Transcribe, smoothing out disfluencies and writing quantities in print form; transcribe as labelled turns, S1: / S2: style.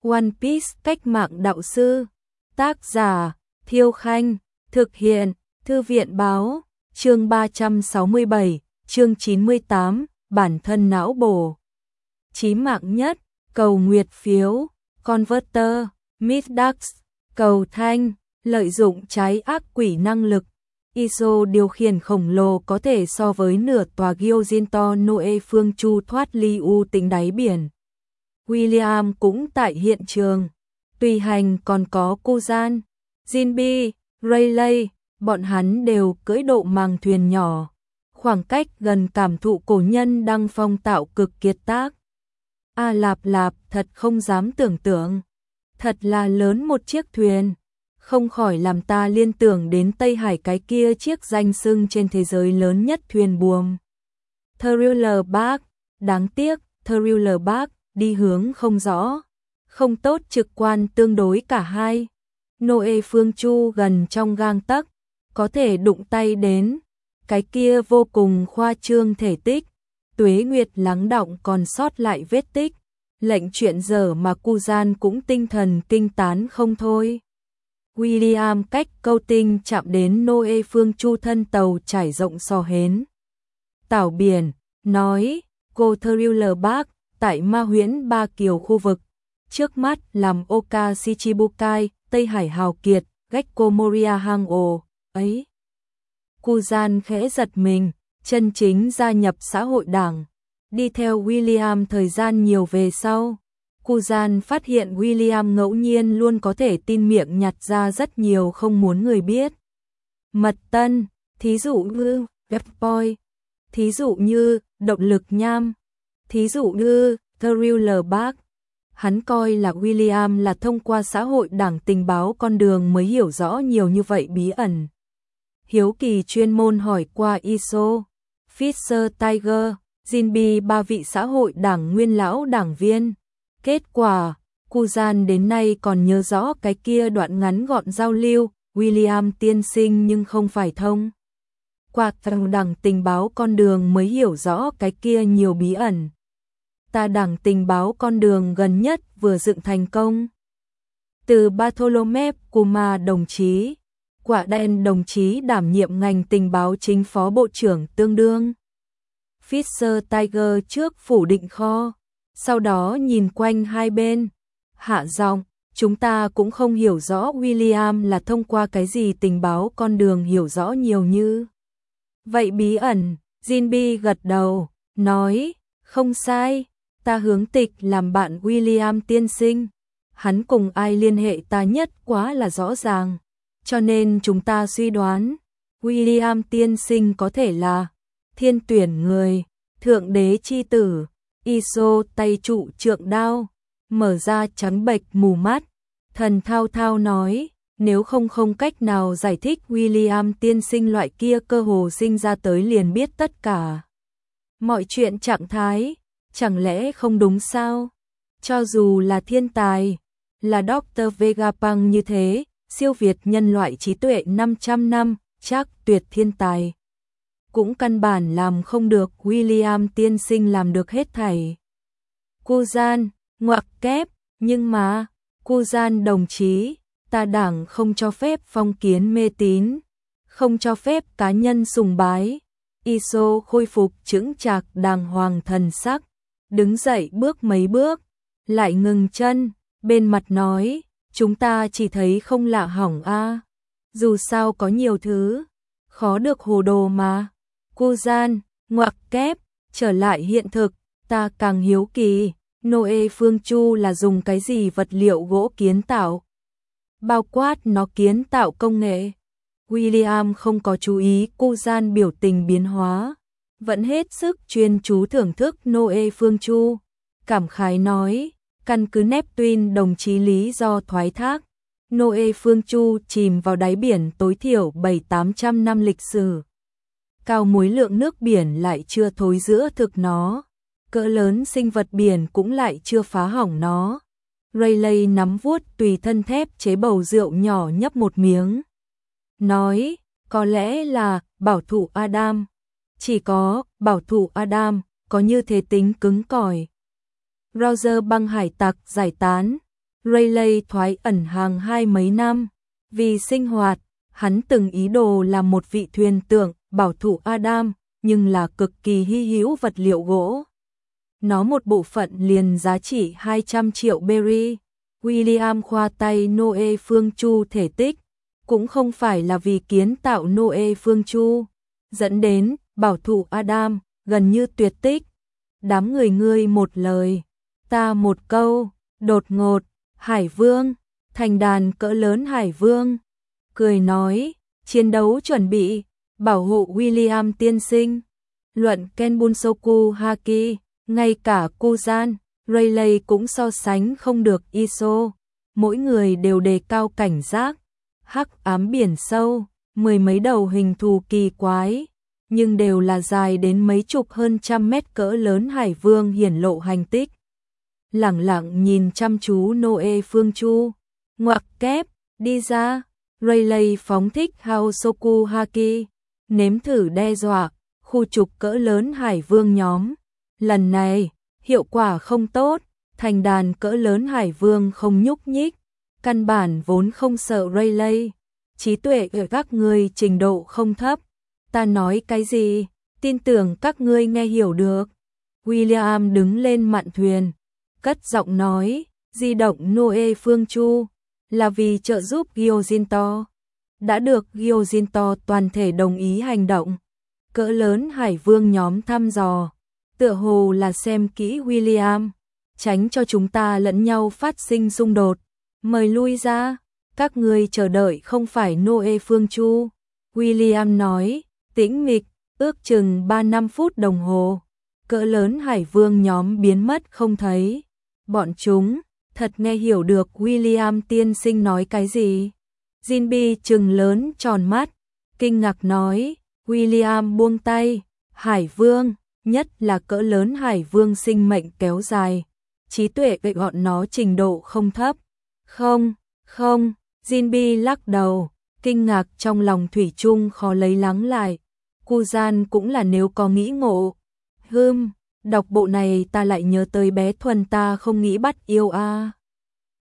S1: One Piece cách mạng đạo sư. Tác giả Thiêu Khanh. Thực hiện Thư viện Báo. Chương 367, chương 98, bản thân não bổ. Chí mạng nhất, cầu nguyệt phiếu, Converter, Midax, cầu thanh, lợi dụng trái ác quỷ năng lực. ISO điều khiển khổng lồ có thể so với nửa tòa Gyojin to Noe Phương Chu thoát ly u tính đáy biển. William cũng tại hiện trường. Tùy hành còn có Kuzan, Jinbe, Rayleigh, bọn hắn đều cưỡi độ màng thuyền nhỏ. Khoảng cách gần cảm thụ cổ nhân đăng phong tạo cực kiệt tác. A lạp lạp, thật không dám tưởng tượng. Thật là lớn một chiếc thuyền. Không khỏi làm ta liên tưởng đến Tây Hải cái kia chiếc danh xưng trên thế giới lớn nhất thuyền buồm. Thriller Bark, đáng tiếc, Thriller Bark đi hướng không rõ. Không tốt trực quan tương đối cả hai. Noe Phương Chu gần trong gang tấc, có thể đụng tay đến. Cái kia vô cùng khoa trương thể tích, tuế nguyệt lắng đọng còn sót lại vết tích. Lệnh chuyện dở mà Kuzan cũng tinh thần kinh tán không thôi. William cách câu tinh chạm đến Noe Phương Chu thân tàu trải rộng so hến. Tảo biển, nói, cô Thriller Bark, tại Ma Huyễn Ba Kiều khu vực. Trước mắt làm Oka Shichibukai, Tây Hải hào kiệt, Gekko Moria Hango, ấy. Kuzan khẽ giật mình, chân chính gia nhập xã hội đảng. Đi theo William thời gian nhiều về sau, Kuzan phát hiện William ngẫu nhiên luôn có thể tin miệng nhặt ra rất nhiều không muốn người biết. Mật tân, thí dụ như F-Boy, thí dụ như động lực nham, thí dụ như Thriller Bark. Hắn coi là William là thông qua xã hội đảng tình báo con đường mới hiểu rõ nhiều như vậy bí ẩn. Hiếu kỳ chuyên môn hỏi qua ISO, Fisher Tiger, Jinbe ba vị xã hội đảng nguyên lão đảng viên. Kết quả, Kuzan đến nay còn nhớ rõ cái kia đoạn ngắn gọn giao lưu, William tiên sinh nhưng không phải thông. Qua đảng tình báo con đường mới hiểu rõ cái kia nhiều bí ẩn. Ta đảng tình báo con đường gần nhất vừa dựng thành công. Từ Bartholomew Kuma đồng chí, Quả Đen đồng chí đảm nhiệm ngành tình báo chính phó bộ trưởng tương đương. Fisher Tiger trước phủ định kho, sau đó nhìn quanh hai bên, hạ giọng, chúng ta cũng không hiểu rõ William là thông qua cái gì tình báo con đường hiểu rõ nhiều như vậy bí ẩn. Jinbe gật đầu, nói, không sai, ta hướng tịch làm bạn William tiên sinh. Hắn cùng ai liên hệ ta nhất quá là rõ ràng, cho nên chúng ta suy đoán, William tiên sinh có thể là thiên tuyển người, thượng đế chi tử. ISO tay trụ trượng đao, mở ra trắng bệch mù mắt, thần thao thao nói, nếu không cách nào giải thích William tiên sinh loại kia cơ hồ sinh ra tới liền biết tất cả. Mọi chuyện trạng thái, chẳng lẽ không đúng sao? Cho dù là thiên tài, là Dr. Vegapunk như thế, siêu việt nhân loại trí tuệ 500 năm, chắc tuyệt thiên tài. Cũng căn bản làm không được William tiên sinh làm được hết thảy. Kuzan, ngoặc kép, nhưng mà, Kuzan đồng chí, ta đảng không cho phép phong kiến mê tín, không cho phép cá nhân sùng bái. ISO khôi phục chững chạc đàng hoàng thần sắc, đứng dậy bước mấy bước, lại ngừng chân, bên mặt nói, chúng ta chỉ thấy không lạ hỏng a. Dù sao có nhiều thứ, khó được hồ đồ mà. Kuzan, ngoặc kép, trở lại hiện thực, ta càng hiếu kỳ, Noe Phương Chu là dùng cái gì vật liệu gỗ kiến tạo? Bao quát nó kiến tạo công nghệ. William không có chú ý Kuzan biểu tình biến hóa, vẫn hết sức chuyên chú thưởng thức Noe Phương Chu. Cảm khái nói, căn cứ Neptune đồng chí lý do thoái thác, Noe Phương Chu chìm vào đáy biển tối thiểu 700-800 năm lịch sử. Cao muối lượng nước biển lại chưa thối giữa thực nó, cỡ lớn sinh vật biển cũng lại chưa phá hỏng nó. Rayleigh nắm vuốt tùy thân thép chế bầu rượu nhỏ nhấp một miếng. Nói, có lẽ là bảo thủ Adam. Chỉ có bảo thủ Adam có như thế tính cứng cỏi. Roger băng hải tặc giải tán. Rayleigh thoái ẩn hàng hai mấy năm. Vì sinh hoạt, hắn từng ý đồ làm một vị thuyền trưởng bảo thủ Adam, nhưng là cực kỳ hy hữu vật liệu gỗ. Nó một bộ phận liền giá trị 200 triệu berry. William khoa tay Noe Phương Chu thể tích, cũng không phải là vì kiến tạo Noe Phương Chu, dẫn đến bảo thủ Adam gần như tuyệt tích. Đám người ngươi một lời, ta một câu, đột ngột, Hải Vương, thành đàn cỡ lớn Hải Vương, cười nói, chiến đấu chuẩn bị, bảo hộ William tiên sinh. Luận Kenbunsoku Haki, ngay cả Kuzan, Rayleigh cũng so sánh không được ISO, mỗi người đều đề cao cảnh giác. Hắc ám biển sâu, mười mấy đầu hình thù kỳ quái, nhưng đều là dài đến mấy chục hơn trăm mét cỡ lớn Hải Vương hiển lộ hành tích. Lẳng lặng nhìn chăm chú Noe Phương Chu, ngoặc kép, đi ra, Rayleigh phóng thích Haosoku Haki, nếm thử đe dọa, khu trục cỡ lớn Hải Vương nhóm. Lần này, hiệu quả không tốt, thành đàn cỡ lớn Hải Vương không nhúc nhích, căn bản vốn không sợ Rayleigh. Trí tuệ ở các ngươi trình độ không thấp. Ta nói cái gì, tin tưởng các ngươi nghe hiểu được. William đứng lên mạn thuyền, cất giọng nói, di động Noe Phương Chu, là vì trợ giúp Gyojinto. Đã được Gyojinto toàn thể đồng ý hành động. Cỡ lớn Hải Vương nhóm thăm dò, tựa hồ là xem kỹ William, tránh cho chúng ta lẫn nhau phát sinh xung đột. Mời lui ra, các ngươi chờ đợi không phải Noe Phương Chu. William nói, tĩnh mịch, ước chừng 3-5 phút đồng hồ. Cỡ lớn Hải Vương nhóm biến mất không thấy. Bọn chúng thật nghe hiểu được William tiên sinh nói cái gì. Jinbi trừng lớn tròn mắt, kinh ngạc nói, William buông tay, Hải Vương, nhất là cỡ lớn Hải Vương sinh mệnh kéo dài, trí tuệ của bọn nó trình độ không thấp. Không, Jinbi lắc đầu, kinh ngạc trong lòng thủy chung khó lấy lắng lại. Kuzan cũng là nếu có nghĩ ngộ. Đọc bộ này ta lại nhớ tới bé Thuần ta không nghĩ bắt yêu a.